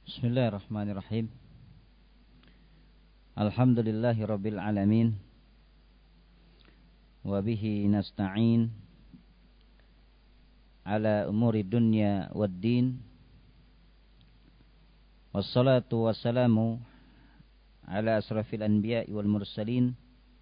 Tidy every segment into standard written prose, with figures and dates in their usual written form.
Bismillahirrahmanirrahim. Alhamdulillahi rabbil alamin. Wa bihi nasta'in ala umuri dunya waddin. Wassalatu wassalamu ala asrafil anbiya'i wal mursalin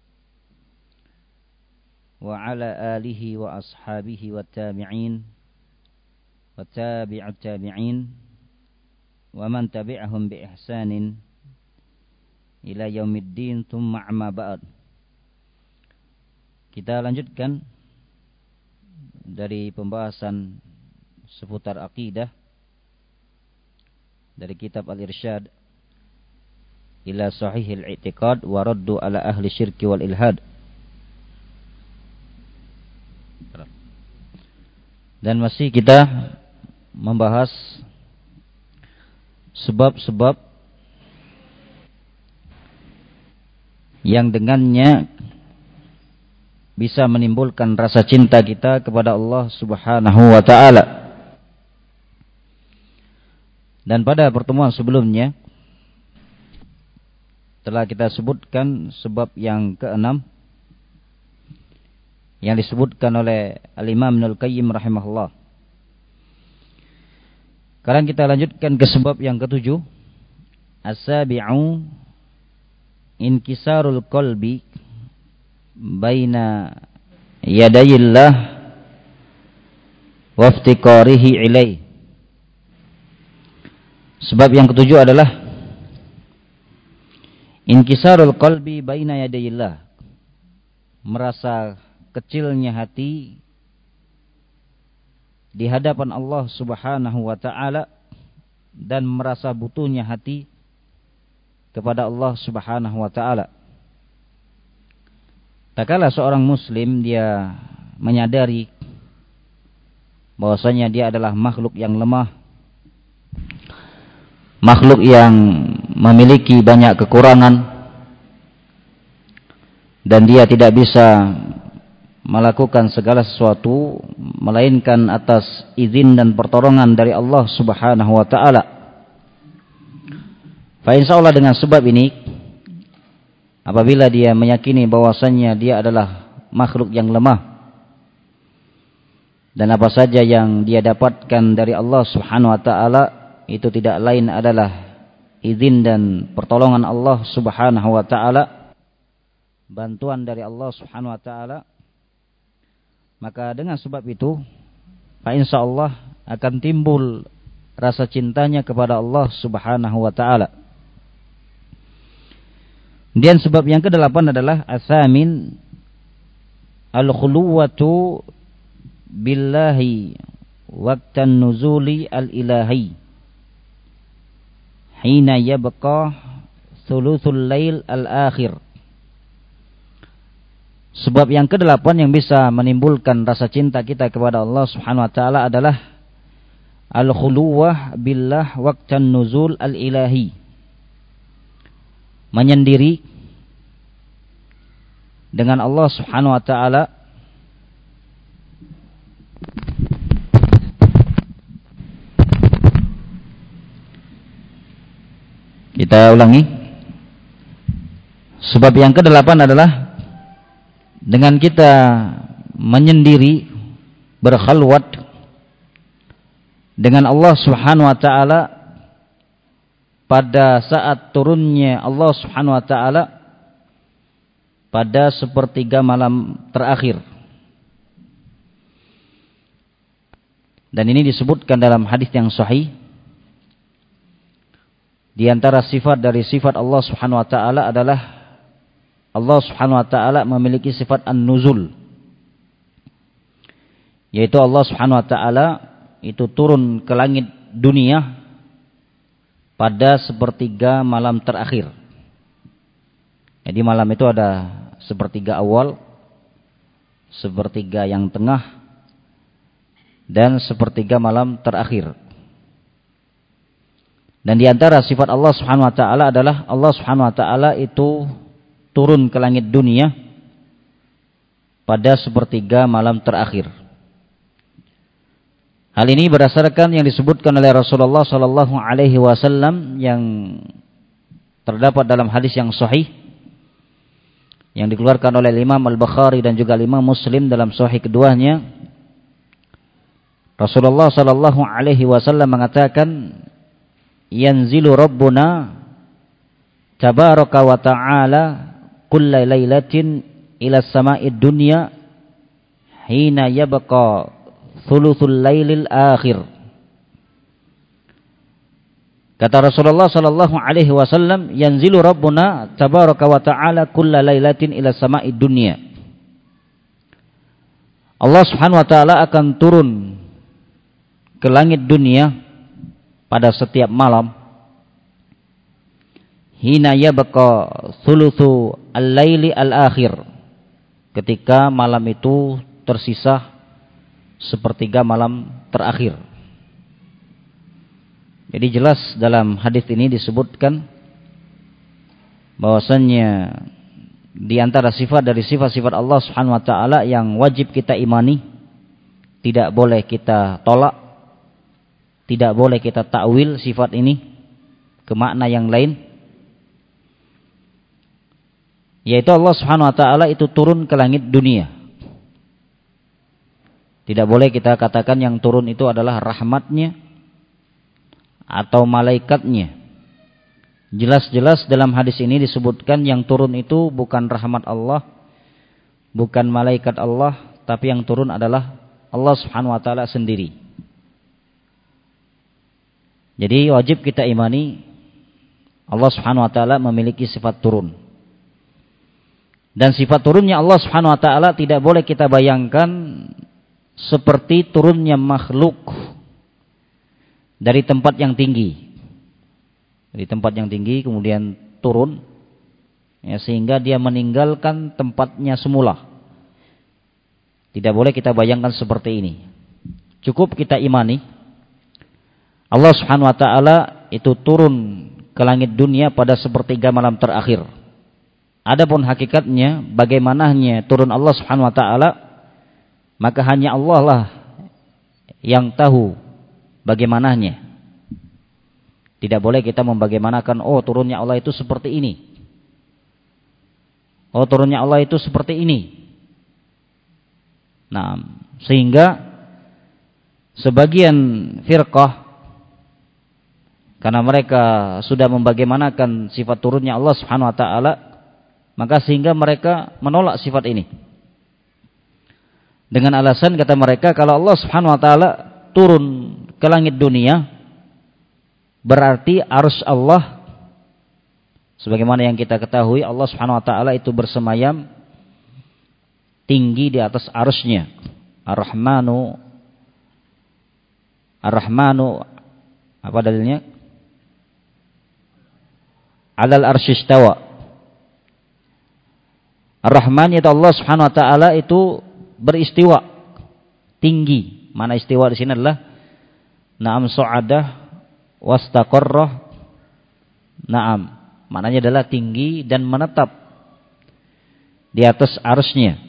wa ala alihi wa ashabihi wat tabi'in wa tabi'ut tabi'in wa man tabi'ahum bi ihsanin ila yaumiddin tsumma amma ba'd. Kita lanjutkan dari pembahasan seputar akidah dari kitab Al-Irsyad ila Sahihil I'tiqad wa raddu ala ahli syirki wal ilhad. Dan masih kita membahas sebab-sebab yang dengannya bisa menimbulkan rasa cinta kita kepada Allah Subhanahu wa ta'ala. Dan pada pertemuan sebelumnya telah kita sebutkan sebab yang keenam yang disebutkan oleh Al-Imam Ibnul Qayyim rahimahullah. Sekarang kita lanjutkan ke sebab yang ketujuh. As-sabi'u inkisarul qalbi baina yadayillah wa iftiqarihi ilaih. Sebab yang ketujuh adalah inkisarul qalbi baina yadayillah. Merasa kecilnya hati di hadapan Allah Subhanahu wa ta'ala dan merasa butuhnya hati kepada Allah Subhanahu wa ta'ala. Tak kala seorang muslim dia menyadari bahwasanya dia adalah makhluk yang lemah, makhluk yang memiliki banyak kekurangan, dan dia tidak bisa melakukan segala sesuatu melainkan atas izin dan pertolongan dari Allah Subhanahu wa ta'ala. Fa insyaallah dengan sebab ini, apabila dia meyakini bahwasannya dia adalah makhluk yang lemah dan apa saja yang dia dapatkan dari Allah Subhanahu wa ta'ala itu tidak lain adalah izin dan pertolongan Allah Subhanahu wa ta'ala, bantuan dari Allah Subhanahu wa ta'ala, maka dengan sebab itu insyaallah akan timbul rasa cintanya kepada Allah Subhanahu wa ta'ala. Dan sebab yang ke-8 adalah as-samin al-khuluwatu billahi waqtan nuzuli al-ilahi hina yabqa thuluthul lail al-akhir. Sebab yang ke-8 yang bisa menimbulkan rasa cinta kita kepada Allah Subhanahu wa ta'ala adalah al-khuluwah billah waqtan nuzul al-ilahi. Menyendiri dengan Allah Subhanahu wa ta'ala kita ulangi. Sebab yang ke-8 adalah dengan kita menyendiri, berkhalwat dengan Allah Subhanahu wa ta'ala pada saat turunnya Allah Subhanahu wa ta'ala pada sepertiga malam terakhir. Dan ini disebutkan dalam hadis yang sahih. Di antara sifat dari sifat Allah Subhanahu wa ta'ala adalah Allah Subhanahu wa ta'ala memiliki sifat an-nuzul, yaitu Allah Subhanahu wa ta'ala itu turun ke langit dunia pada sepertiga malam terakhir. Jadi malam itu ada sepertiga awal, sepertiga yang tengah, dan sepertiga malam terakhir. Dan di antara sifat Allah Subhanahu wa ta'ala adalah Allah Subhanahu wa ta'ala itu turun ke langit dunia pada sepertiga malam terakhir. Hal ini berdasarkan yang disebutkan oleh Rasulullah sallallahu alaihi wasallam yang terdapat dalam hadis yang sahih yang dikeluarkan oleh Imam Al-Bukhari dan juga Imam Muslim dalam sahih keduanya. Rasulullah sallallahu alaihi wasallam mengatakan, "Yanzilu Rabbuna tabaraka wa ta'ala kulla lailatin ila sama'id dunya hina yabqa thuluthul lailil akhir." Kata Rasulullah sallallahu alaihi wasallam, "Yanzilu Rabbuna tabaraka wa ta'ala kulla lailatin ila sama'id dunya." Allah Subhanahu wa taala akan turun ke langit dunia pada setiap malam. Hina yabqa thuluthu al-laili al-akhir. Ketika malam itu tersisa sepertiga malam terakhir. Jadi jelas dalam hadis ini disebutkan bahwasannya di antara sifat dari sifat-sifat Allah Subhanahu wa taala yang wajib kita imani, tidak boleh kita tolak, tidak boleh kita takwil sifat ini ke makna yang lain, yaitu Allah Subhanahu wa taala itu turun ke langit dunia. Tidak boleh kita katakan yang turun itu adalah rahmatnya atau malaikatnya. Jelas-jelas dalam hadis ini disebutkan yang turun itu bukan rahmat Allah, bukan malaikat Allah, tapi yang turun adalah Allah Subhanahu wa taala sendiri. Jadi wajib kita imani Allah Subhanahu wa taala memiliki sifat turun. Dan sifat turunnya Allah Subhanahu wa taala tidak boleh kita bayangkan seperti turunnya makhluk dari tempat yang tinggi. Dari tempat yang tinggi kemudian turun, ya, sehingga dia meninggalkan tempatnya semula. Tidak boleh kita bayangkan seperti ini. Cukup kita imani Allah Subhanahu wa taala itu turun ke langit dunia pada sepertiga malam terakhir. Adapun hakikatnya bagaimananya turun Allah Subhanahu wa taala, maka hanya Allah lah yang tahu bagaimananya. Tidak boleh kita membagaimanakan, oh turunnya Allah itu seperti ini, oh turunnya Allah itu seperti ini. Nah, sehingga sebagian firqah, karena mereka sudah membagaimanakan sifat turunnya Allah Subhanahu wa taala, maka sehingga mereka menolak sifat ini. Dengan alasan kata mereka, kalau Allah Subhanahu wa taala turun ke langit dunia, berarti arsy Allah, sebagaimana yang kita ketahui Allah Subhanahu wa taala itu bersemayam tinggi di atas arsy-Nya. Ar-Rahmanu apa dalilnya? Alal arsy istawa. Ar-Rahman yaitu Allah Subhanahu wa taala itu beristiwa tinggi. Mana istiwa di sini adalah na'am su'adah wastaqarrah. Na'am, maknanya adalah tinggi dan menetap di atas arsy-Nya.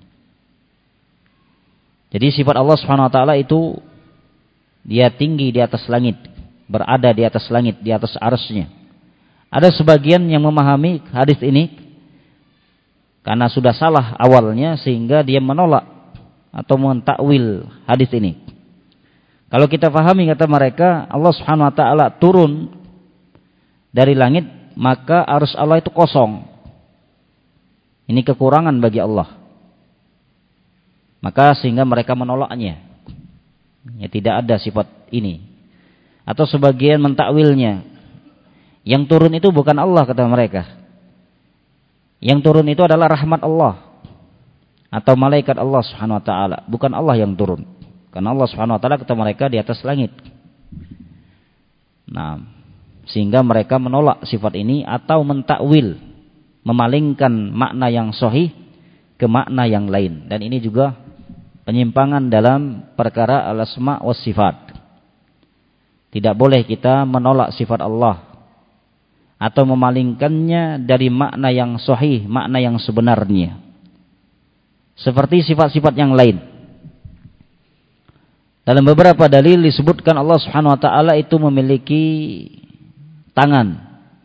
Jadi sifat Allah Subhanahu wa taala itu dia tinggi di atas langit, berada di atas langit, di atas arsy-Nya. Ada sebagian yang memahami hadis ini karena sudah salah awalnya sehingga dia menolak atau mentakwil hadis ini. Kalau kita pahami kata mereka, Allah Subhanahu wa taala turun dari langit, maka arsy Allah itu kosong. Ini kekurangan bagi Allah. Maka sehingga mereka menolaknya. Ya, tidak ada sifat ini. Atau sebagian mentakwilnya, yang turun itu bukan Allah kata mereka. Yang turun itu adalah rahmat Allah atau malaikat Allah Subhanahu wa taala, bukan Allah yang turun. Karena Allah Subhanahu wa taala kata mereka di atas langit. Nah, sehingga mereka menolak sifat ini atau mentakwil, memalingkan makna yang sahih ke makna yang lain. Dan ini juga penyimpangan dalam perkara al-asma was sifat. Tidak boleh kita menolak sifat Allah atau memalingkannya dari makna yang sahih, makna yang sebenarnya. Seperti sifat-sifat yang lain. Dalam beberapa dalil disebutkan Allah Subhanahu wa taala itu memiliki tangan.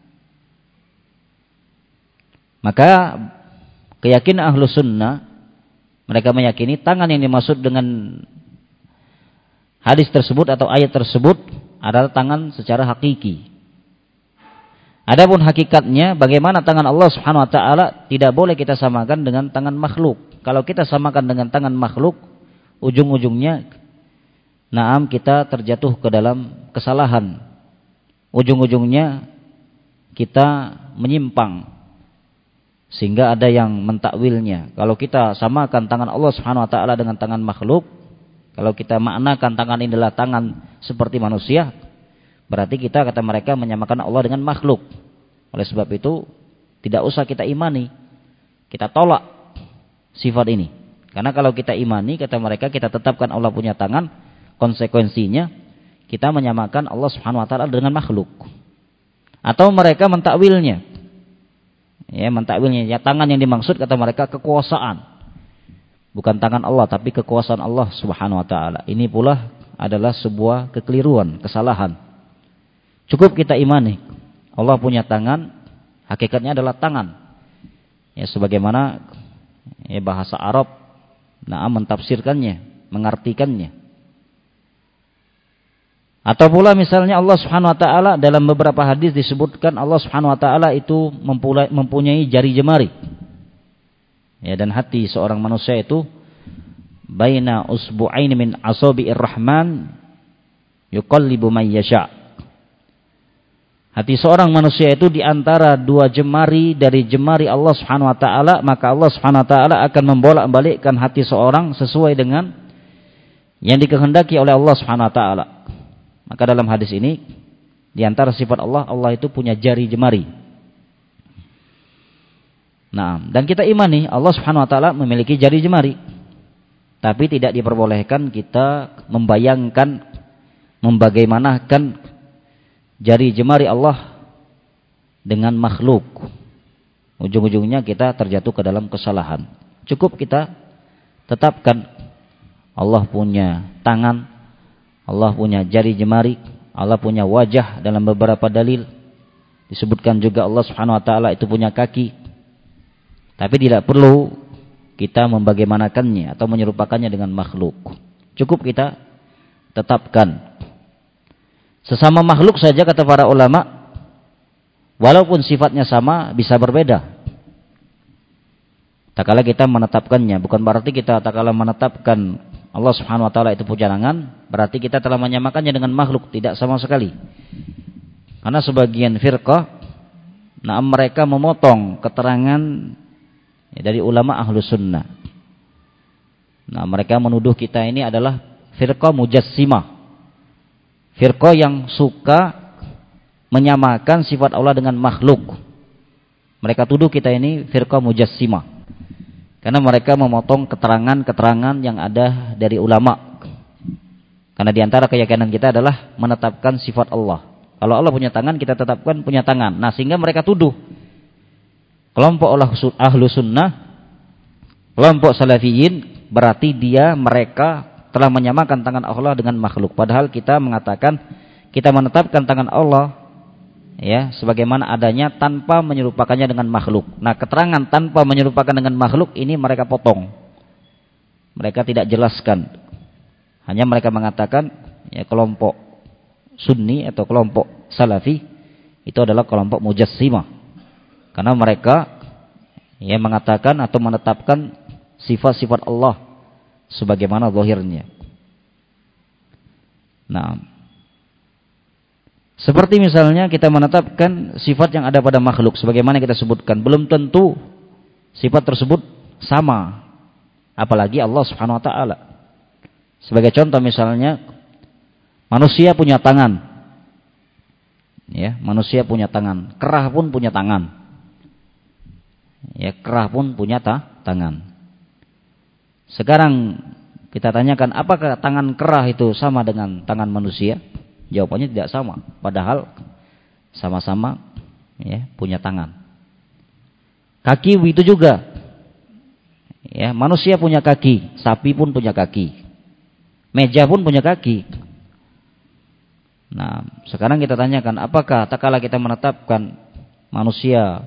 Maka keyakinan Ahlus Sunnah, mereka meyakini tangan yang dimaksud dengan hadis tersebut atau ayat tersebut adalah tangan secara hakiki. Adapun hakikatnya bagaimana tangan Allah Subhanahu wa taala tidak boleh kita samakan dengan tangan makhluk. Kalau kita samakan dengan tangan makhluk, ujung-ujungnya kita terjatuh ke dalam kesalahan. Ujung-ujungnya kita menyimpang. Sehingga ada yang mentakwilnya. Kalau kita samakan tangan Allah Subhanahu wa taala dengan tangan makhluk, kalau kita maknakan tangan ini adalah tangan seperti manusia, berarti kita, kata mereka, menyamakan Allah dengan makhluk. Oleh sebab itu tidak usah kita imani. Kita tolak sifat ini. Karena kalau kita imani, kata mereka, kita tetapkan Allah punya tangan, konsekuensinya kita menyamakan Allah Subhanahu wa taala dengan makhluk. Atau mereka mentakwilnya. Ya, mentakwilnya, ya tangan yang dimaksud, kata mereka, kekuasaan. Bukan tangan Allah tapi kekuasaan Allah Subhanahu wa taala. Ini pula adalah sebuah kekeliruan, kesalahan. Cukup kita imani Allah punya tangan, hakikatnya adalah tangan. Ya, sebagaimana bahasa Arab mentafsirkannya, mengartikannya. Atau pula misalnya Allah Subhanahu wa taala dalam beberapa hadis disebutkan Allah Subhanahu wa taala itu mempunyai jari jemari. Ya, dan hati seorang manusia itu baina usbu'aini min asabi'ir rahman yuqallibu may yasha. Hati seorang manusia itu di antara dua jemari dari jemari Allah Subhanahu wa taala, maka Allah Subhanahu wa taala akan membolak-balikkan hati seorang sesuai dengan yang dikehendaki oleh Allah Subhanahu wa taala. Maka dalam hadis ini di antara sifat Allah, Allah itu punya jari jemari. Dan kita imani Allah Subhanahu wa taala memiliki jari jemari. Tapi tidak diperbolehkan kita membayangkan, membagaimanakan jari jemari Allah dengan makhluk. Ujung-ujungnya kita terjatuh ke dalam kesalahan. Cukup kita tetapkan Allah punya tangan, Allah punya jari jemari, Allah punya wajah. Dalam beberapa dalil disebutkan juga Allah Subhanahu wa taala itu punya kaki. Tapi tidak perlu kita membagaimanakannya atau menyerupakannya dengan makhluk. Cukup kita tetapkan. Sesama makhluk saja, kata para ulama, walaupun sifatnya sama bisa berbeda. Tak kala kita menetapkannya, bukan berarti kita tak kala menetapkan Allah Subhanahu wa taala itu punya tangan, berarti kita telah menyamakannya dengan makhluk. Tidak sama sekali. Karena sebagian firqah, mereka memotong keterangan dari ulama Ahlus Sunnah. Mereka menuduh kita ini adalah firqah mujassimah. Firqah yang suka menyamakan sifat Allah dengan makhluk. Mereka tuduh kita ini firqah mujassimah. Karena mereka memotong keterangan-keterangan yang ada dari ulama. Karena diantara keyakinan kita adalah menetapkan sifat Allah. Kalau Allah punya tangan, kita tetapkan punya tangan. Sehingga mereka tuduh kelompok Ahlus Sunnah, kelompok Salafiyin, berarti mereka telah menyamakan tangan Allah dengan makhluk. Padahal kita mengatakan kita menetapkan tangan Allah ya sebagaimana adanya tanpa menyerupakannya dengan makhluk. Keterangan tanpa menyerupakan dengan makhluk ini mereka potong. Mereka tidak jelaskan. Hanya mereka mengatakan ya kelompok Sunni atau kelompok Salafi itu adalah kelompok mujassimah. Karena mereka ya mengatakan atau menetapkan sifat-sifat Allah sebagaimana zahirnya. Seperti misalnya kita menetapkan sifat yang ada pada makhluk sebagaimana kita sebutkan, belum tentu sifat tersebut sama apalagi Allah Subhanahu wa taala. Sebagai contoh misalnya manusia punya tangan. Ya, manusia punya tangan, kerah pun punya tangan. Ya, kerah pun punya tangan. Sekarang kita tanyakan apakah tangan kerah itu sama dengan tangan manusia? Jawabannya tidak sama, padahal sama-sama ya punya tangan. Kaki itu juga. Ya, manusia punya kaki, sapi pun punya kaki. Meja pun punya kaki. Nah, sekarang kita tanyakan, apakah tak kala kita menetapkan manusia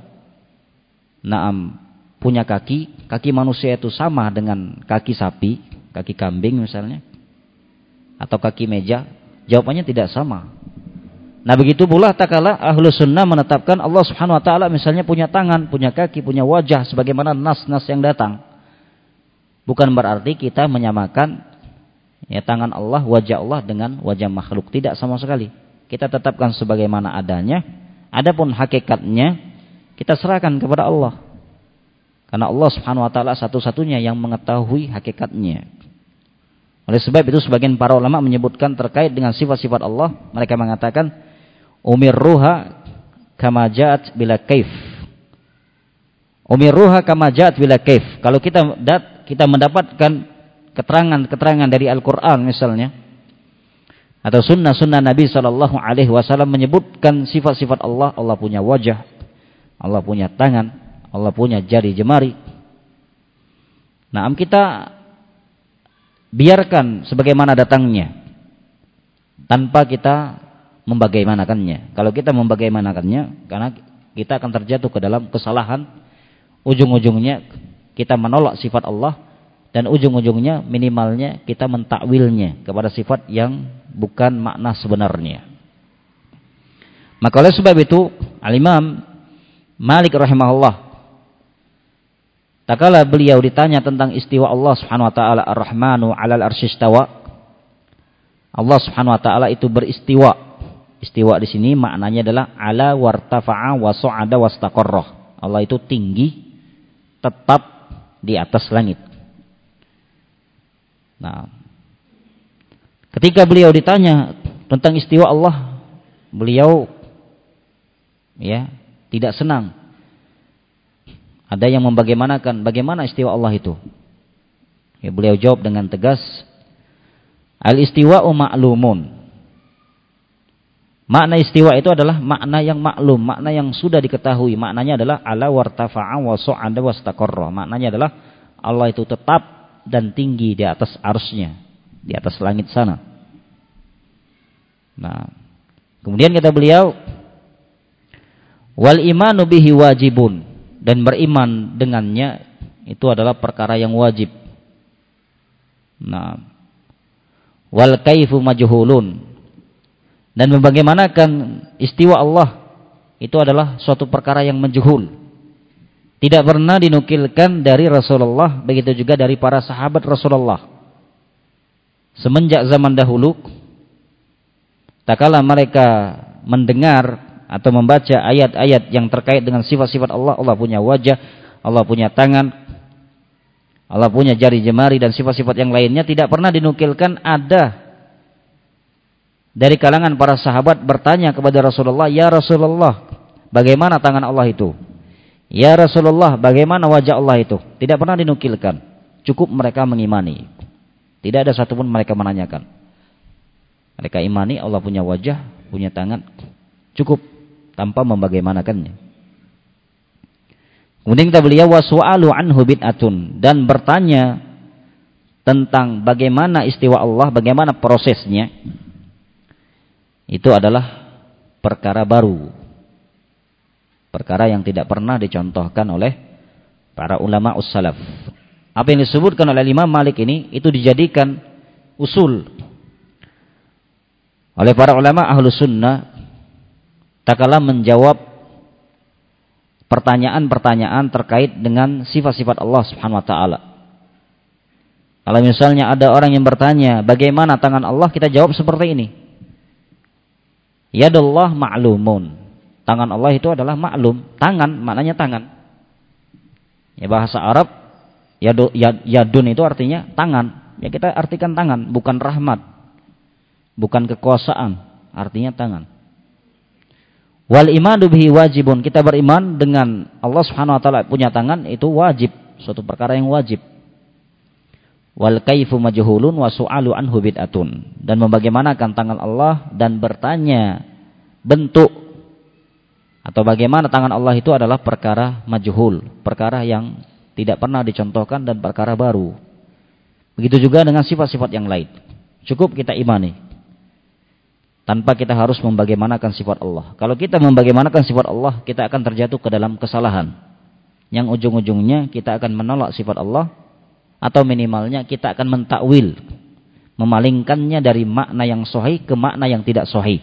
punya kaki, kaki manusia itu sama dengan kaki sapi, kaki kambing misalnya, atau kaki meja? Jawabannya tidak sama. Nah, begitu pula tak kala Ahlus Sunnah menetapkan Allah Subhanahu wa taala misalnya punya tangan, punya kaki, punya wajah sebagaimana nas-nas yang datang. Bukan berarti kita menyamakan ya tangan Allah, wajah Allah dengan wajah makhluk, tidak sama sekali. Kita tetapkan sebagaimana adanya. Adapun hakikatnya kita serahkan kepada Allah. Karena Allah Subhanahu wa taala satu-satunya yang mengetahui hakikatnya. Oleh sebab itu sebagian para ulama menyebutkan terkait dengan sifat-sifat Allah, mereka mengatakan umirruha kama ja'at bila kaif. Umirruha kama ja'at bila kaif. Kalau kita mendapatkan keterangan-keterangan dari Al-Qur'an misalnya, atau sunnah-sunnah Nabi sallallahu alaihi wasallam menyebutkan sifat-sifat Allah, Allah punya wajah, Allah punya tangan, Allah punya jari jemari. Nah, kita biarkan sebagaimana datangnya tanpa kita membagaimanakannya. Kalau kita membagaimanakannya, karena kita akan terjatuh ke dalam kesalahan, ujung-ujungnya kita menolak sifat Allah, dan ujung-ujungnya minimalnya kita mentakwilnya kepada sifat yang bukan makna sebenarnya. Maka oleh sebab itu Al-Imam Malik rahimahullah, tak kala beliau ditanya tentang istiwa Allah Subhanahu wa taala Ar-Rahmanu 'alal arsy istawa, Allah Subhanahu wa taala itu beristiwa. Istiwa di sini maknanya adalah ala wartafa'a wa sa'ada wastaqarra. Allah itu tinggi, tetap di atas langit. Nah, ketika beliau ditanya tentang istiwa Allah, beliau tidak senang. Ada yang membagaimanakan bagaimana istiwa Allah itu. Beliau jawab dengan tegas, al-istiwa'u ma'lumun. Makna istiwa itu adalah makna yang maklum, makna yang sudah diketahui. Maknanya adalah ala wartafa'a wa sa'ada wastaqarra. Maknanya adalah Allah itu tetap dan tinggi di atas arsy-Nya, di atas langit sana. Nah, kemudian kata beliau, wal imanu bihi wajibun, dan beriman dengannya itu adalah perkara yang wajib. Nah, wal kaifu majhulun, dan membagaimanakan istiwa Allah itu adalah suatu perkara yang majhul. Tidak pernah dinukilkan dari Rasulullah, begitu juga dari para sahabat Rasulullah. Semenjak zaman dahulu, tak kala mereka mendengar atau membaca ayat-ayat yang terkait dengan sifat-sifat Allah, Allah punya wajah, Allah punya tangan, Allah punya jari jemari dan sifat-sifat yang lainnya, tidak pernah dinukilkan ada dari kalangan para sahabat bertanya kepada Rasulullah, ya Rasulullah, bagaimana tangan Allah itu? Ya Rasulullah, bagaimana wajah Allah itu? Tidak pernah dinukilkan. Cukup mereka mengimani. Tidak ada satupun mereka menanyakan. Mereka imani Allah punya wajah, punya tangan. Cukup, tanpa membagaimanakannya. Kemudian kita beliau wasu'alu anhu bid'atun, dan bertanya tentang bagaimana istiwa Allah, bagaimana prosesnya, itu adalah perkara baru, perkara yang tidak pernah dicontohkan oleh para ulama ussalaf. Apa yang disebutkan oleh Imam Malik ini itu dijadikan usul oleh para ulama Ahlus Sunnah tatkala menjawab pertanyaan-pertanyaan terkait dengan sifat-sifat Allah Subhanahu wa taala. Kalau misalnya ada orang yang bertanya, bagaimana tangan Allah? Kita jawab seperti ini. Yadullah ma'lumun. Tangan Allah itu adalah maklum. Tangan, maknanya tangan. Ya, bahasa Arab, yadun itu artinya tangan. Ya, kita artikan tangan, bukan rahmat, bukan kekuasaan, artinya tangan. Wal imanu bihi wajibun. Kita beriman dengan Allah Subhanahu wa taala punya tangan, itu wajib, suatu perkara yang wajib. Wal kaifu majhulun wa su'alu anhu bid'atun. Dan membagaimanakan tangan Allah dan bertanya bentuk atau bagaimana tangan Allah itu adalah perkara majhul, perkara yang tidak pernah dicontohkan dan perkara baru. Begitu juga dengan sifat-sifat yang lain. Cukup kita imani. Tanpa kita harus membagaimanakan sifat Allah. Kalau kita membagaimanakan sifat Allah, kita akan terjatuh ke dalam kesalahan. Yang ujung-ujungnya kita akan menolak sifat Allah, atau minimalnya kita akan mentakwil, memalingkannya dari makna yang sahih ke makna yang tidak sahih.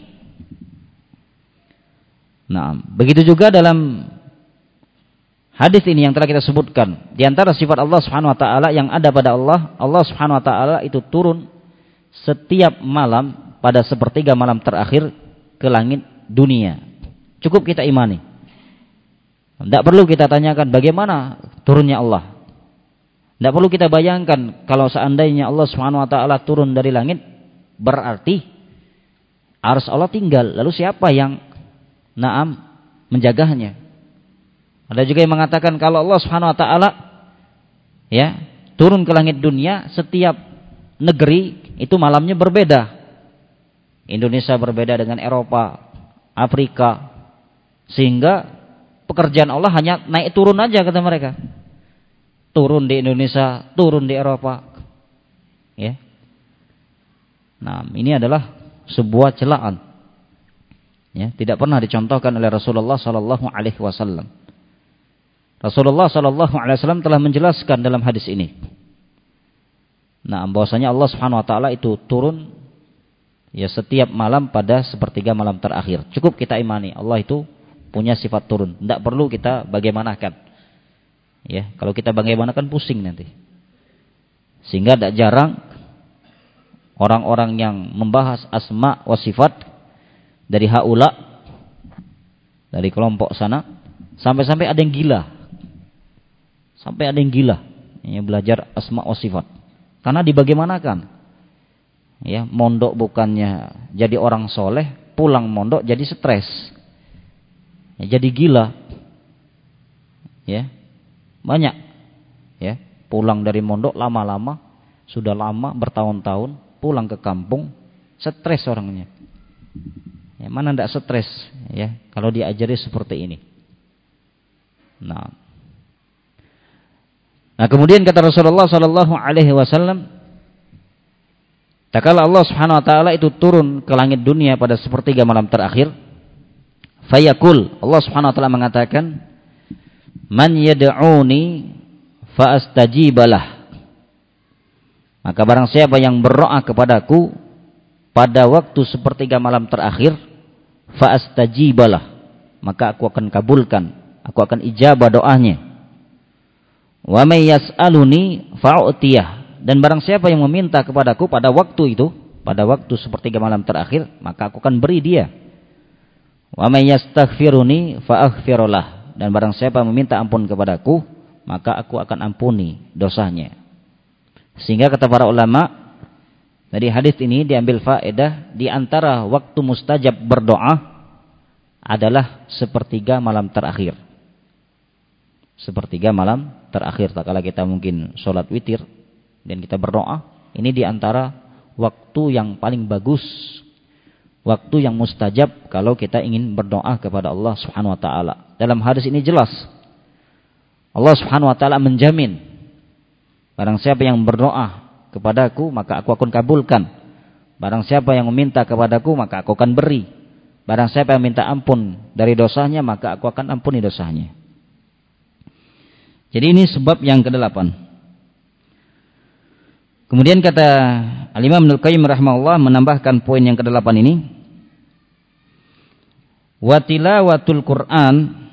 Nah, begitu juga dalam hadis ini yang telah kita sebutkan, di antara sifat Allah Subhanahu wa taala yang ada pada Allah, Allah Subhanahu wa taala itu turun setiap malam pada sepertiga malam terakhir ke langit dunia. Cukup kita imani. Tidak perlu kita tanyakan bagaimana turunnya Allah. Tidak perlu kita bayangkan kalau seandainya Allah Subhanahu wa taala turun dari langit, berarti arsy Allah tinggal. Lalu siapa yang menjaganya? Ada juga yang mengatakan kalau Allah Subhanahu wa taala ya, turun ke langit dunia, setiap negeri itu malamnya berbeda. Indonesia berbeda dengan Eropa, Afrika. Sehingga pekerjaan Allah hanya naik turun aja kata mereka. Turun di Indonesia, turun di Eropa. Ya. Nah, ini adalah sebuah celaan. Ya, tidak pernah dicontohkan oleh Rasulullah sallallahu alaihi wasallam. Rasulullah sallallahu alaihi wasallam telah menjelaskan dalam hadis ini. Nah, bahwasanya Allah Subhanahu wa taala itu turun ya setiap malam pada sepertiga malam terakhir. Cukup kita imani Allah itu punya sifat turun. Tidak perlu kita bagaimanakan. Ya, kalau kita bagaimanakan pusing nanti. Sehingga tidak jarang orang-orang yang membahas asma wa sifat dari haula, dari kelompok sana, sampai-sampai ada yang gila. Sampai ada yang gila yang belajar asma wa sifat. Karena dibagaimanakan. Ya, mondok bukannya jadi orang soleh, pulang mondok jadi stres. Ya, jadi gila. Ya. Banyak. Ya, pulang dari mondok lama-lama, sudah lama bertahun-tahun, pulang ke kampung stres orangnya. Ya, mana tidak stres ya kalau diajari seperti ini. Nah, kemudian kata Rasulullah sallallahu alaihi wasallam, tatkala Allah Subhanahu wa taala itu turun ke langit dunia pada sepertiga malam terakhir, fayaqul, Allah Subhanahu wa taala mengatakan, man yad'uni fa astajibalah. Maka barang siapa yang berdoa kepadaku pada waktu sepertiga malam terakhir, fa astajibalah, maka aku akan kabulkan, aku akan ijabah doanya. Wa may yas'aluni fa'utiyah, dan barang siapa yang meminta kepadaku pada waktu itu, pada waktu sepertiga malam terakhir, maka aku akan beri dia. Wa may yastaghfiruni fa'aghfirullah, dan barang siapa meminta ampun kepadaku, maka aku akan ampuni dosanya. Sehingga kata para ulama, dari hadis ini diambil faedah, di antara waktu mustajab berdoa adalah sepertiga malam terakhir. Sepertiga malam terakhir, tak kala kita mungkin sholat witir dan kita berdoa, ini di antara waktu yang paling bagus, waktu yang mustajab kalau kita ingin berdoa kepada Allah Subhanahu wa taala. Dalam hadis ini jelas Allah Subhanahu wa taala menjamin, barang siapa yang berdoa kepadaku maka aku akan kabulkan. Barang siapa yang meminta kepadaku maka aku akan beri. Barang siapa yang minta ampun dari dosanya maka aku akan ampuni dosanya. Jadi ini sebab yang ke-8. Kemudian kata Al-Imam Ibnu Qayyim rahimahullah menambahkan poin yang ke-8 ini, wa tilawatul Qur'an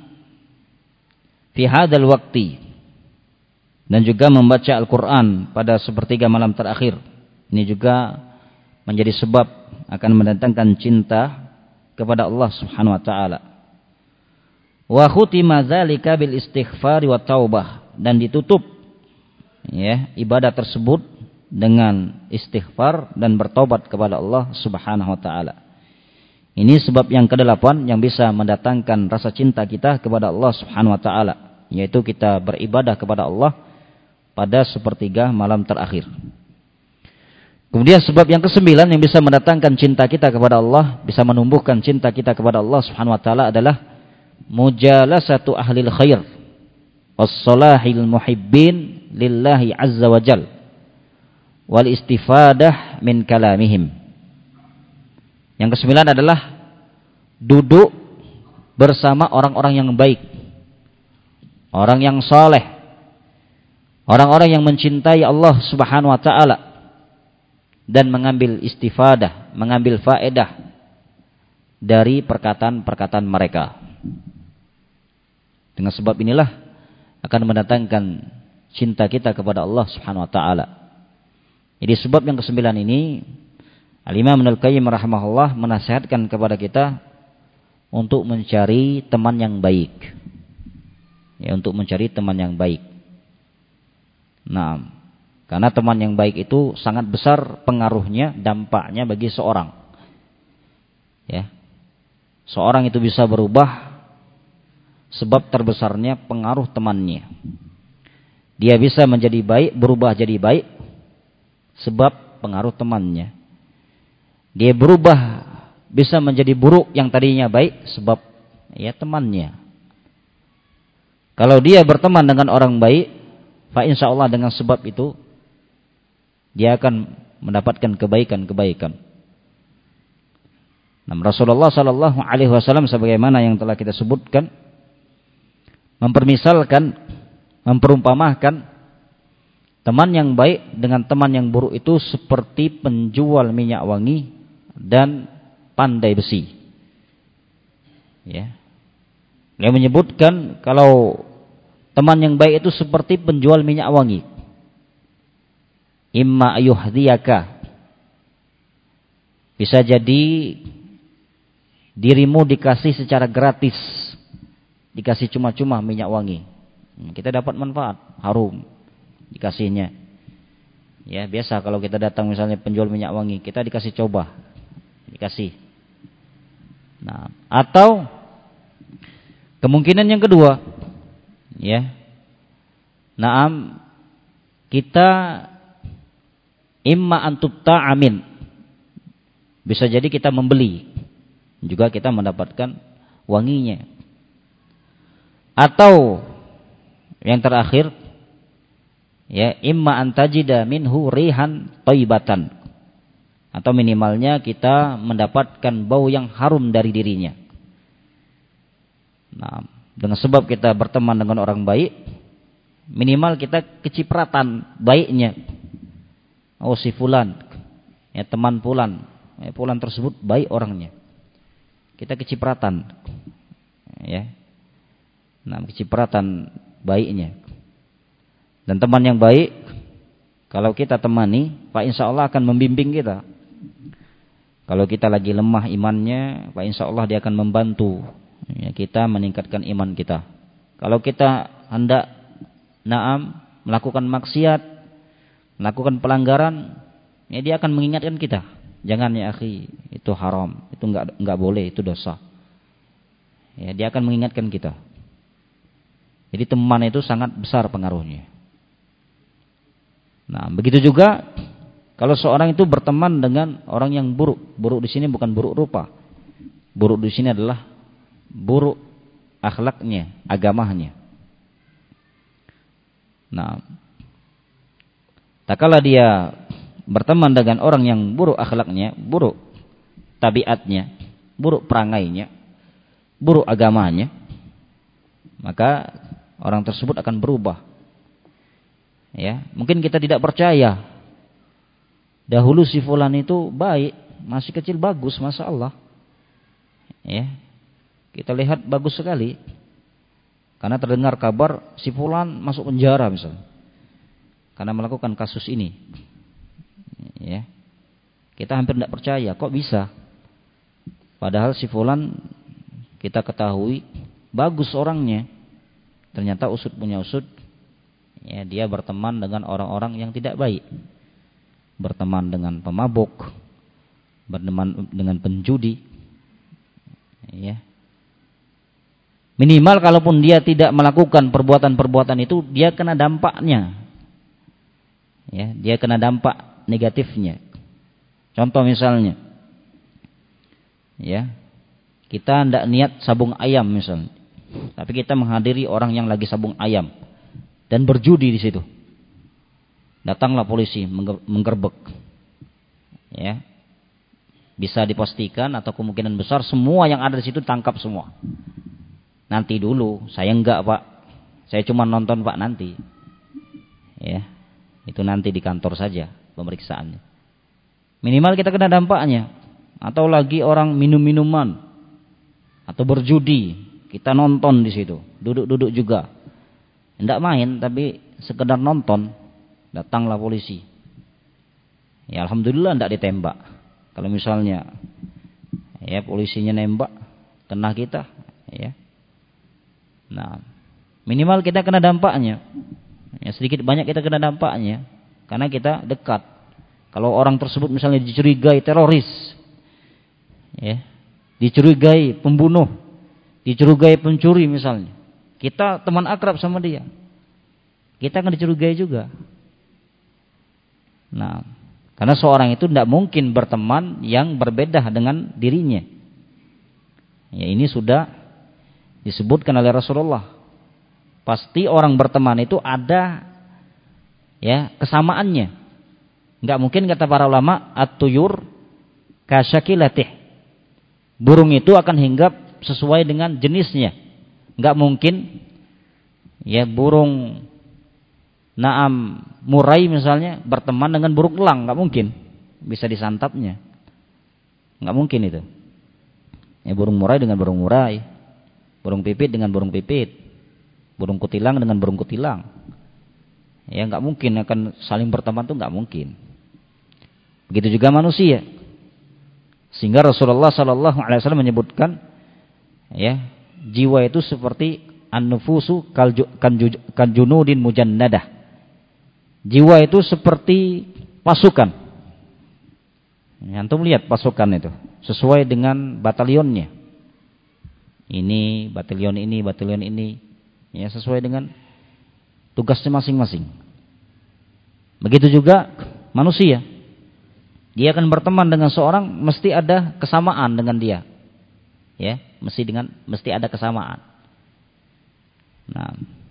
fi hadzal waqti, dan juga membaca Al-Qur'an pada sepertiga malam terakhir. Ini juga menjadi sebab akan mendatangkan cinta kepada Allah Subhanahu wa taala. Wa khutima dzalika bil istighfar wa taubah, dan ditutup ya ibadah tersebut dengan istighfar dan bertobat kepada Allah Subhanahu wa taala. Ini sebab yang ke-8 yang bisa mendatangkan rasa cinta kita kepada Allah Subhanahu wa taala, yaitu kita beribadah kepada Allah pada sepertiga malam terakhir. Kemudian sebab yang ke-9 yang bisa mendatangkan cinta kita kepada Allah, bisa menumbuhkan cinta kita kepada Allah Subhanahu wa taala adalah mujalasatu ahlil khair was-salahil muhibbin lillahi azza wa jal. wal istifadah min kalamihim. Yang kesembilan adalah duduk bersama orang-orang yang baik, orang yang saleh, orang-orang yang mencintai Allah Subhanahu wa taala dan mengambil istifadah, mengambil faedah dari perkataan-perkataan mereka. Dengan sebab inilah akan mendatangkan cinta kita kepada Allah Subhanahu wa taala. Jadi sebab yang kesembilan ini Al-Imam Ibnul Qayyim rahimahullah menasihatkan kepada kita untuk mencari teman yang baik. Ya, untuk mencari teman yang baik. Nah, karena teman yang baik itu sangat besar pengaruhnya, dampaknya bagi seorang. Ya. Seorang itu bisa berubah sebab terbesarnya pengaruh temannya. Dia bisa menjadi baik, berubah jadi baik sebab pengaruh temannya. Dia berubah bisa menjadi buruk yang tadinya baik sebab ya temannya. Kalau dia berteman dengan orang baik, fa insyaallah dengan sebab itu dia akan mendapatkan kebaikan-kebaikan. Nah, Rasulullah sallallahu alaihi wasallam sebagaimana yang telah kita sebutkan mempermisalkan, memperumpamakan teman yang baik dengan teman yang buruk itu seperti penjual minyak wangi dan pandai besi. Ya. Dia menyebutkan kalau teman yang baik itu seperti penjual minyak wangi. Imma ayuhdiyaka. Bisa jadi dirimu dikasih secara gratis. Dikasih cuma-cuma minyak wangi. Kita dapat manfaat, harum dikasihnya. Ya, biasa kalau kita datang misalnya penjual minyak wangi, kita dikasih coba. Dikasih. Nah, atau kemungkinan yang kedua, ya. Naam, kita imma antutta amin. Bisa jadi kita membeli, juga kita mendapatkan wanginya. Atau yang terakhir, ya, imma antajida minhu rihan thayyibatan. Atau minimalnya kita mendapatkan bau yang harum dari dirinya. Nah, dengan sebab kita berteman dengan orang baik, minimal kita kecipratan baiknya. Oh, si fulan, ya teman fulan, ya, fulan tersebut baik orangnya. Kita kecipratan, ya. Nah, kecipratan baiknya. Dan teman yang baik, kalau kita temani, Pak insya Allah akan membimbing kita. Kalau kita lagi lemah imannya, Pak insya Allah dia akan membantu ya, kita meningkatkan iman kita. Kalau kita hendak melakukan maksiat, melakukan pelanggaran, ya dia akan mengingatkan kita. Jangan ya akhi, itu haram, itu enggak boleh, itu dosa. Ya, dia akan mengingatkan kita. Jadi teman itu sangat besar pengaruhnya. Nah, begitu juga kalau seorang itu berteman dengan orang yang buruk. Buruk di sini bukan buruk rupa. Buruk di sini adalah buruk akhlaknya, agamanya. Nah, tak kala dia berteman dengan orang yang buruk akhlaknya, buruk tabiatnya, buruk perangainya, buruk agamanya, maka orang tersebut akan berubah. Ya, mungkin kita tidak percaya. Dahulu si fulan itu baik, masih kecil bagus, masya Allah. Ya, kita lihat bagus sekali. Karena terdengar kabar si fulan masuk penjara misalnya, karena melakukan kasus ini. Ya, kita hampir tidak percaya, kok bisa? Padahal si fulan kita ketahui bagus orangnya. Ternyata usut punya usut, ya, dia berteman dengan orang-orang yang tidak baik. Berteman dengan pemabuk, berteman dengan penjudi, ya. Minimal kalaupun dia tidak melakukan perbuatan-perbuatan itu, dia kena dampaknya, ya, dia kena dampak negatifnya. Contoh misalnya, ya, kita tidak niat sabung ayam misalnya, tapi kita menghadiri orang yang lagi sabung ayam dan berjudi di situ. Datanglah polisi menggerbek. Ya. Bisa dipastikan atau kemungkinan besar semua yang ada di situ tangkap semua. Nanti dulu, saya enggak, Pak. Saya cuma nonton, Pak, nanti. Ya. Itu nanti di kantor saja pemeriksaannya. Minimal kita kena dampaknya. Atau lagi orang minum-minuman atau berjudi, kita nonton di situ, duduk-duduk juga. Enggak main tapi sekedar nonton, datanglah polisi. Ya alhamdulillah enggak ditembak. Kalau misalnya ya polisinya nembak kena kita, ya. Nah, minimal kita kena dampaknya. Ya sedikit banyak kita kena dampaknya karena kita dekat. Kalau orang tersebut misalnya dicurigai teroris, ya, dicurigai pembunuh, dicurigai pencuri misalnya, kita teman akrab sama dia, kita akan dicurigai juga. Nah, karena seorang itu tidak mungkin berteman yang berbeda dengan dirinya. Ya, ini sudah disebutkan oleh Rasulullah. Pasti orang berteman itu ada ya kesamaannya. Enggak mungkin kata para ulama at-tuyur kasyakilatih. Burung itu akan hinggap sesuai dengan jenisnya. Enggak mungkin ya burung naam murai misalnya berteman dengan burung elang, enggak mungkin. Bisa disantapnya. Enggak mungkin itu. Ya burung murai dengan burung murai, burung pipit dengan burung pipit, burung kutilang dengan burung kutilang. Ya enggak mungkin akan saling berteman, itu enggak mungkin. Begitu juga manusia. Sehingga Rasulullah sallallahu alaihi wasallam menyebutkan ya, jiwa itu seperti an-nufusu kanjunudin mujannadah. Jiwa itu seperti pasukan. Antum lihat pasukan itu sesuai dengan batalionnya. Ini batalion ini, ya sesuai dengan tugasnya masing-masing. Begitu juga manusia. Dia akan berteman dengan seorang mesti ada kesamaan dengan dia. Ya, mesti ada kesamaan. Nah,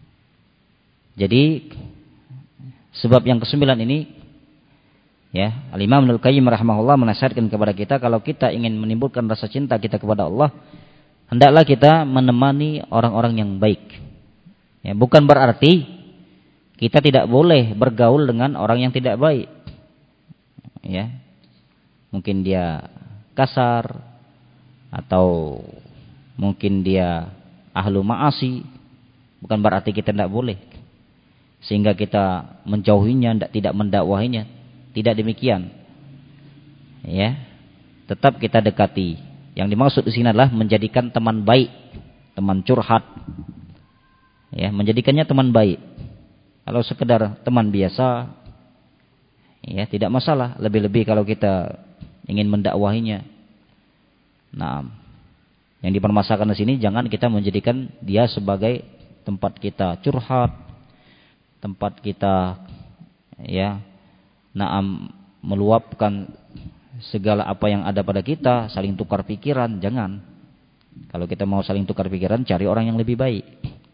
jadi sebab yang kesembilan ini ya, Al-Imam Ibnu Qayyim rahimahullah menasihatkan kepada kita kalau kita ingin menimbulkan rasa cinta kita kepada Allah, hendaklah kita menemani orang-orang yang baik. Ya, bukan berarti kita tidak boleh bergaul dengan orang yang tidak baik. Ya. Mungkin dia kasar atau mungkin dia ahlu ma'asi, bukan berarti kita tidak boleh sehingga kita menjauhinya, tidak mendakwahinya, tidak demikian. Ya, tetap kita dekati. Yang dimaksud di sini adalah menjadikan teman baik, teman curhat. Ya, menjadikannya teman baik. Kalau sekedar teman biasa, ya tidak masalah. Lebih-lebih kalau kita ingin mendakwahinya. Nah, yang dipermasalahkan di sini jangan kita menjadikan dia sebagai tempat kita curhat, tempat kita ya meluapkan segala apa yang ada pada kita, saling tukar pikiran, jangan. Kalau kita mau saling tukar pikiran, cari orang yang lebih baik.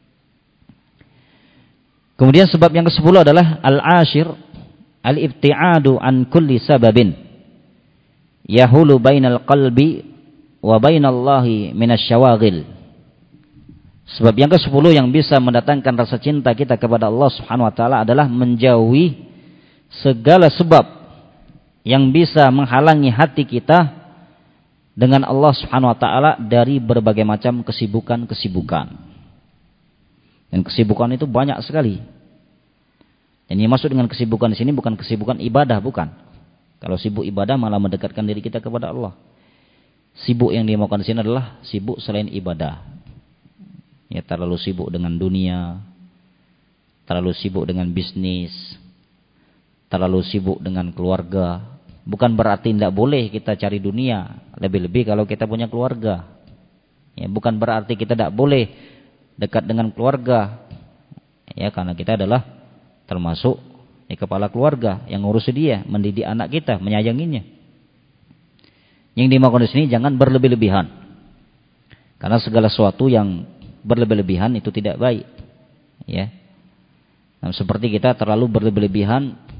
Kemudian sebab yang ke-10 adalah al-ashir al-ibti'adu an kulli sababin yahulu bainal qalbi wa bainallahi minasyawaghil. Sebab yang ke-10 yang bisa mendatangkan rasa cinta kita kepada Allah Subhanahu wa taala adalah menjauhi segala sebab yang bisa menghalangi hati kita dengan Allah Subhanahu wa taala dari berbagai macam kesibukan-kesibukan. Dan kesibukan itu banyak sekali. Dan yang maksud dengan kesibukan di sini bukan kesibukan ibadah, bukan. Kalau sibuk ibadah malah mendekatkan diri kita kepada Allah. Sibuk yang dimaukan di sini adalah sibuk selain ibadah. Ya, terlalu sibuk dengan dunia, terlalu sibuk dengan bisnis, terlalu sibuk dengan keluarga. Bukan berarti tidak boleh kita cari dunia, lebih-lebih kalau kita punya keluarga. Ya, bukan berarti kita tidak boleh dekat dengan keluarga. Ya, karena kita adalah termasuk kepala keluarga yang ngurusi dia, mendidik anak kita, menyayanginya. Yang dimaukan di sini jangan berlebih-lebihan. Karena segala sesuatu yang berlebih-lebihan itu tidak baik. Ya. Nah, seperti kita terlalu berlebih-lebihan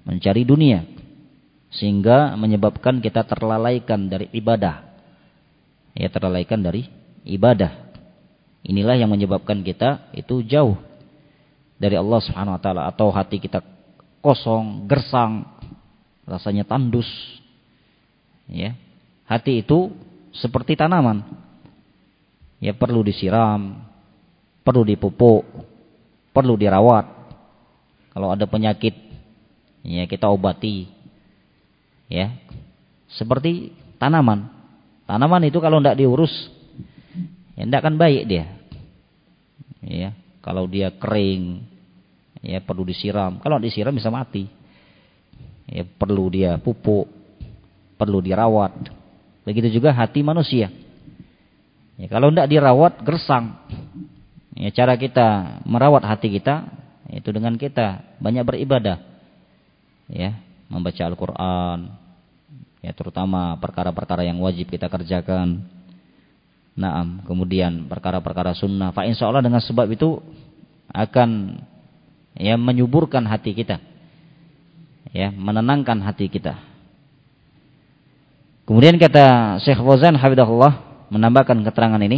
mencari dunia, sehingga menyebabkan kita terlalaikan dari ibadah. Ya, terlalaikan dari ibadah. Inilah yang menyebabkan kita itu jauh dari Allah Subhanahu wa taala, atau hati kita kosong, gersang, rasanya tandus. Ya. Hati itu seperti tanaman. Ya, perlu disiram, perlu dipupuk, perlu dirawat. Kalau ada penyakit, ya kita obati. Ya. Seperti tanaman. Tanaman itu kalau tidak diurus, ya tidak akan baik dia. Ya, kalau dia kering, ya perlu disiram. Kalau disiram bisa mati. Ya, perlu dia pupuk, perlu dirawat. Begitu juga hati manusia. Ya, kalau tidak dirawat, gersang. Ya, cara kita merawat hati kita itu dengan kita banyak beribadah. Ya, membaca Al-Qur'an. Ya, terutama perkara-perkara yang wajib kita kerjakan. Naam, kemudian perkara-perkara sunnah. Fa insyaallah dengan sebab itu akan ya menyuburkan hati kita. Ya, menenangkan hati kita. Kemudian kata Syekh Fauzan hafizahullah menambahkan keterangan ini.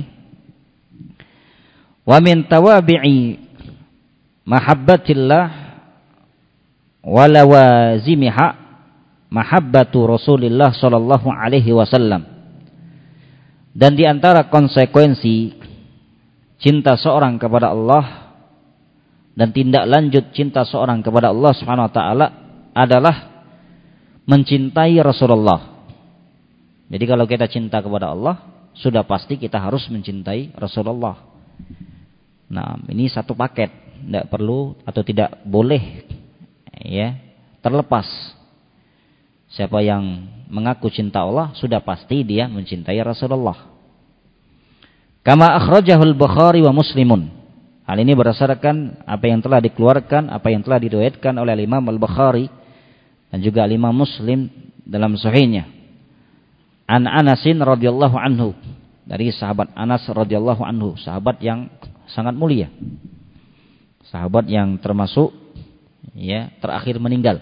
Wa min tawabi'i mahabbatillah wa lawazimiha mahabbatu Rasulillah sallallahu alaihi wasallam. Dan di antara konsekuensi cinta seorang kepada Allah dan tindak lanjut cinta seorang kepada Allah Subhanahu wa taala adalah mencintai Rasulullah. Jadi kalau kita cinta kepada Allah, sudah pasti kita harus mencintai Rasulullah. Nah, ini satu paket, tidak perlu atau tidak boleh ya terlepas. Siapa yang mengaku cinta Allah, sudah pasti dia mencintai Rasulullah. Kama akhrajahul Bukhari wa Muslimun. Hal ini berdasarkan apa yang telah dikeluarkan, apa yang telah diriwayatkan oleh Imam Al-Bukhari dan juga Imam Muslim dalam sahihnya. An Anasin radhiyallahu anhu, dari sahabat Anas radhiyallahu anhu, sahabat yang sangat mulia. Sahabat yang termasuk ya terakhir meninggal.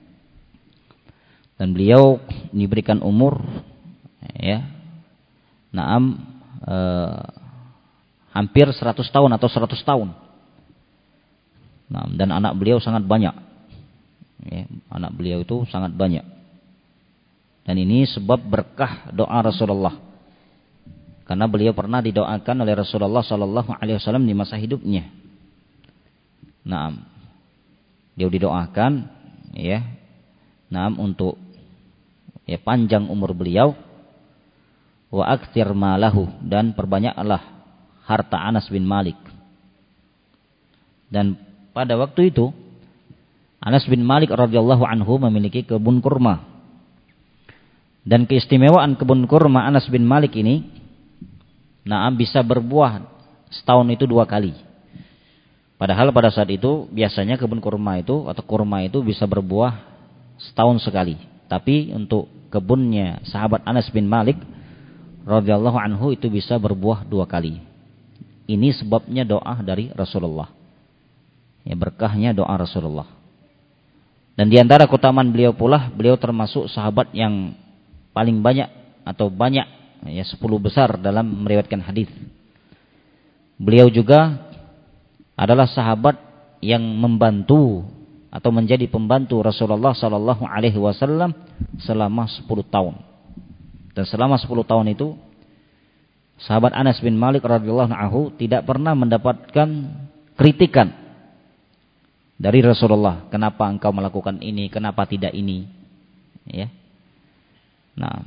Dan beliau diberikan umur ya hampir 100 tahun atau 100 tahun. Nah, dan anak beliau sangat banyak. Ya, anak beliau itu sangat banyak. Dan ini sebab berkah doa Rasulullah. Karena beliau pernah didoakan oleh Rasulullah sallallahu alaihi wasallam di masa hidupnya. Nah, beliau didoakan ya. Nah, untuk ya panjang umur beliau, wa aktsir malahu, dan perbanyaklah harta Anas bin Malik. Dan pada waktu itu Anas bin Malik radhiyallahu anhu memiliki kebun kurma. Dan keistimewaan kebun kurma Anas bin Malik ini bisa berbuah setahun itu 2 kali. Padahal pada saat itu biasanya kebun kurma itu atau kurma itu bisa berbuah setahun sekali. Tapi untuk kebunnya sahabat Anas bin Malik radhiyallahu anhu itu bisa berbuah 2 kali. Ini sebabnya doa dari Rasulullah. Ya, berkahnya doa Rasulullah. Dan di antara keutamaan beliau pula, beliau termasuk sahabat yang paling banyak atau banyak ya 10 besar dalam meriwayatkan hadis. Beliau juga adalah sahabat yang membantu atau menjadi pembantu Rasulullah sallallahu alaihi wasallam selama 10 tahun. Dan selama 10 tahun itu sahabat Anas bin Malik radhiyallahu anhu tidak pernah mendapatkan kritikan dari Rasulullah. Kenapa engkau melakukan ini? Kenapa tidak ini? Ya. Nah,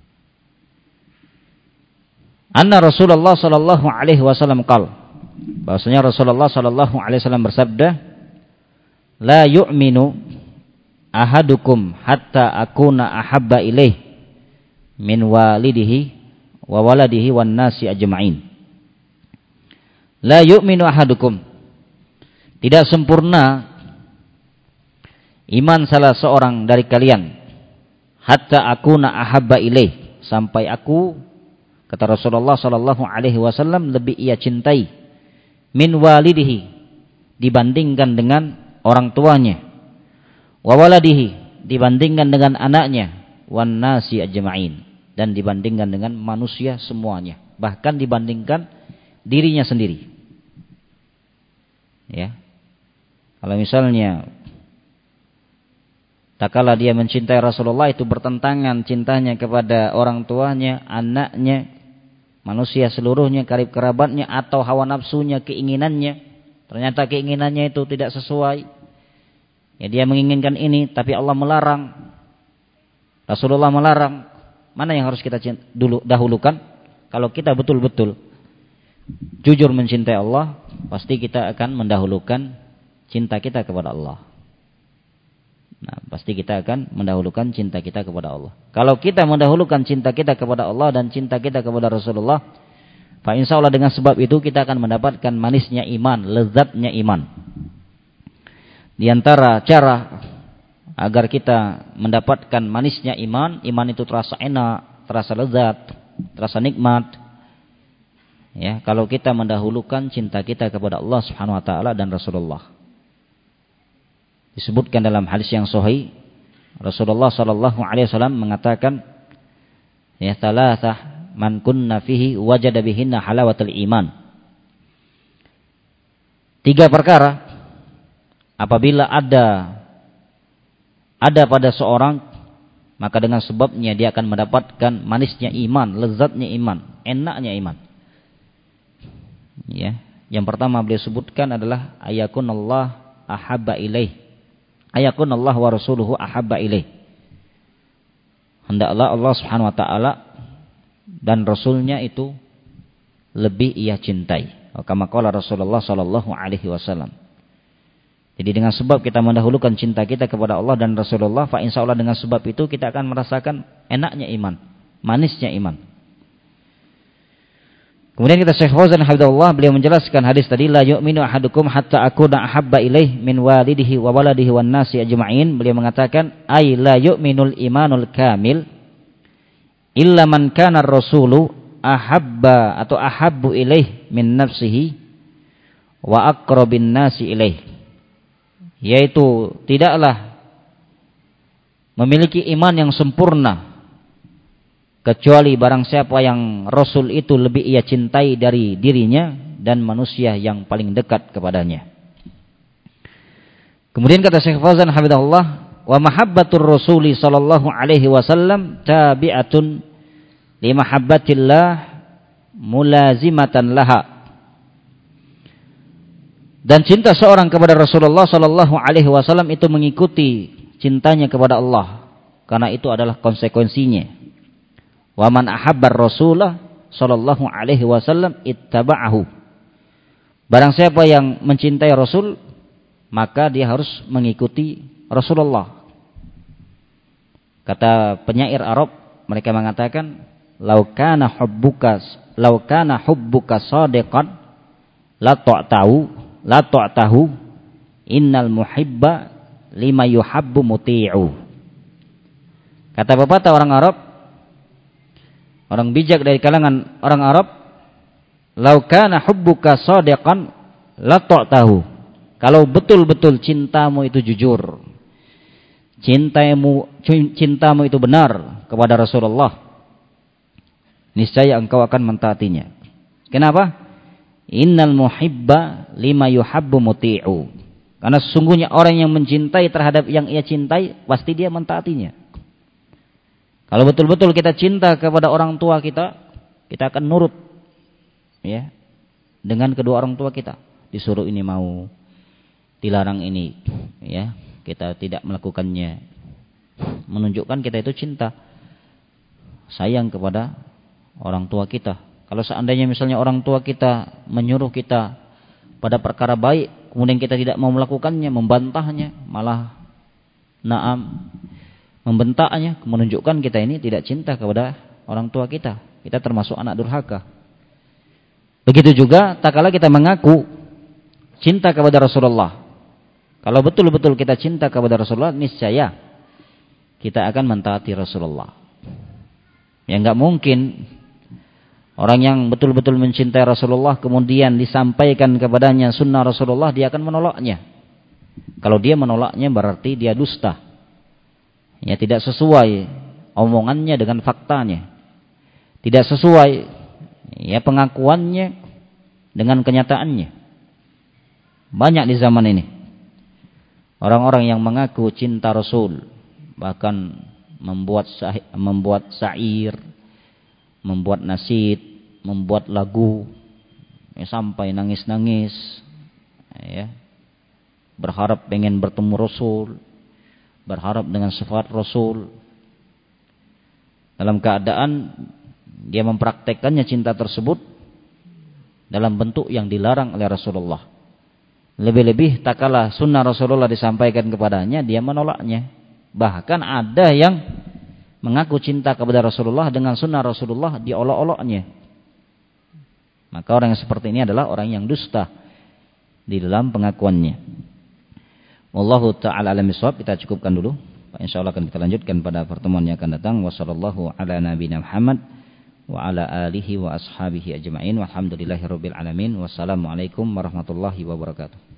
anna Rasulullah sallallahu alaihi wasallam qala, bahwasanya Rasulullah sallallahu alaihi wasallam bersabda, la yu'minu ahadukum hatta akuna ahabba ilaih min walidihi wa waladihi wan nasi ajma'in. La yu'minu ahadukum, tidak sempurna iman salah seorang dari kalian, hatta akuna ahabba ilaih, sampai aku, kata Rasulullah sallallahu alaihi wasallam, lebih ia cintai min walidihi, dibandingkan dengan orang tuanya, wa waladihi, dibandingkan dengan anaknya, wan nasi ajma'in, dan dibandingkan dengan manusia semuanya, bahkan dibandingkan dirinya sendiri. Ya. Kalau misalnya tak kala dia mencintai Rasulullah, itu bertentangan cintanya kepada orang tuanya, anaknya, manusia seluruhnya, karib kerabatnya, atau hawa nafsunya, keinginannya. Ternyata keinginannya itu tidak sesuai. Ya, dia menginginkan ini, tapi Allah melarang. Rasulullah melarang. Mana yang harus kita dahulukan? Kalau kita betul-betul jujur mencintai Allah, pasti kita akan mendahulukan cinta kita kepada Allah. Nah, pasti kita akan mendahulukan cinta kita kepada Allah. Kalau kita mendahulukan cinta kita kepada Allah dan cinta kita kepada Rasulullah, fa insyaallah dengan sebab itu kita akan mendapatkan manisnya iman, lezatnya iman. Di antara cara agar kita mendapatkan manisnya iman, iman itu terasa enak, terasa lezat, terasa nikmat. Ya, kalau kita mendahulukan cinta kita kepada Allah Subhanahu wa taala dan Rasulullah. Disebutkan dalam hadis yang sahih, Rasulullah sallallahu alaihi wasallam mengatakan, ya thalathah man kunna fihi wajada bihinna halawatul iman. 3 perkara apabila ada pada seorang, maka dengan sebabnya dia akan mendapatkan manisnya iman, lezatnya iman, enaknya iman. Ya, yang pertama beliau sebutkan adalah ayakunallah ahabba ilaih. Ayakunallah wa rasuluhu ahabba ilaih. Hendaklah Allah Subhanahu wa taala dan rasulnya itu lebih ia cintai. Kama qala Rasulullah sallallahu alaihi wasallam. Jadi dengan sebab kita mendahulukan cinta kita kepada Allah dan Rasulullah, fa insyaallah dengan sebab itu kita akan merasakan enaknya iman, manisnya iman. Kemudian kita Syekh Fauzan hafizahullah, beliau menjelaskan hadis tadi, la yu'minu ahadukum hatta akuna ahabba ilaih min walidihi wa waladihi wan nasi ajma'in. Beliau mengatakan, ay la yu'minul imanul kamil illa man kana ar-rasulu ahabba atau ahabbu ilaih min nafsihi wa aqrabin nasi ilaih. Yaitu tidaklah memiliki iman yang sempurna kecuali barang siapa yang Rasul itu lebih ia cintai dari dirinya dan manusia yang paling dekat kepadanya. Kemudian kata Syekh Fauzan hafizahullah, wa mahabbatur rasuli sallallahu alaihi wasallam tabi'atun li mahabbatillah mulazimatan laha. Dan cinta seorang kepada Rasulullah sallallahu alaihi wasallam itu mengikuti cintanya kepada Allah, karena itu adalah konsekuensinya. Wa man ahabbar rasulah sallallahu alaihi wasallam ittaba'ahu. Barang siapa yang mencintai Rasul, maka dia harus mengikuti Rasulullah. Kata penyair Arab, mereka mengatakan, law kana hubbuka shadiqan la ta'tahu innal muhibba lima yuhabbu muti'u. Kata pepatah orang Arab, orang bijak dari kalangan orang Arab, lau kana hubbuka shadiqan la ta'tahu. Kalau betul-betul cintamu itu jujur, cintamu itu benar kepada Rasulullah, niscaya engkau akan mentaatinya. Kenapa? Innal muhibba lima yuhabbu muti'u. Karena sesungguhnya orang yang mencintai terhadap yang ia cintai, pasti dia mentaatinya. Kalau betul-betul kita cinta kepada orang tua kita, kita akan nurut, ya, dengan kedua orang tua kita. Disuruh ini mau, dilarang ini, ya, kita tidak melakukannya. Menunjukkan kita itu cinta, sayang kepada orang tua kita. Kalau seandainya misalnya orang tua kita menyuruh kita pada perkara baik, kemudian kita tidak mau melakukannya, membantahnya, malah membentaknya, menunjukkan kita ini tidak cinta kepada orang tua kita. Kita termasuk anak durhaka. Begitu juga tak kala kita mengaku cinta kepada Rasulullah. Kalau betul-betul kita cinta kepada Rasulullah, niscaya kita akan mentaati Rasulullah. Ya enggak mungkin orang yang betul-betul mencintai Rasulullah kemudian disampaikan kepadanya sunnah Rasulullah, dia akan menolaknya. Kalau dia menolaknya berarti dia dusta. Ya, tidak sesuai omongannya dengan faktanya. Tidak sesuai ya pengakuannya dengan kenyataannya. Banyak di zaman ini orang-orang yang mengaku cinta Rasul, bahkan membuat syair, membuat nasyid, membuat lagu, ya, sampai nangis-nangis, ya, berharap pengen bertemu Rasul, berharap dengan sifat Rasul, dalam keadaan dia mempraktekkannya cinta tersebut dalam bentuk yang dilarang oleh Rasulullah. Lebih-lebih tak kalah sunnah Rasulullah disampaikan kepadanya, dia menolaknya. Bahkan ada yang mengaku cinta kepada Rasulullah dengan sunnah Rasulullah diolok-oloknya. Maka orang yang seperti ini adalah orang yang dusta di dalam pengakuannya. Wallahu ta'ala alam bisawab. Kita cukupkan dulu. Insyaallah akan kita lanjutkan pada pertemuan yang akan datang. Wassallallahu ala nabiyina Muhammad wa ala alihi wa ashabihi ajma'in. Walhamdulillahirabbil alamin. Wassalamualaikum warahmatullahi wabarakatuh.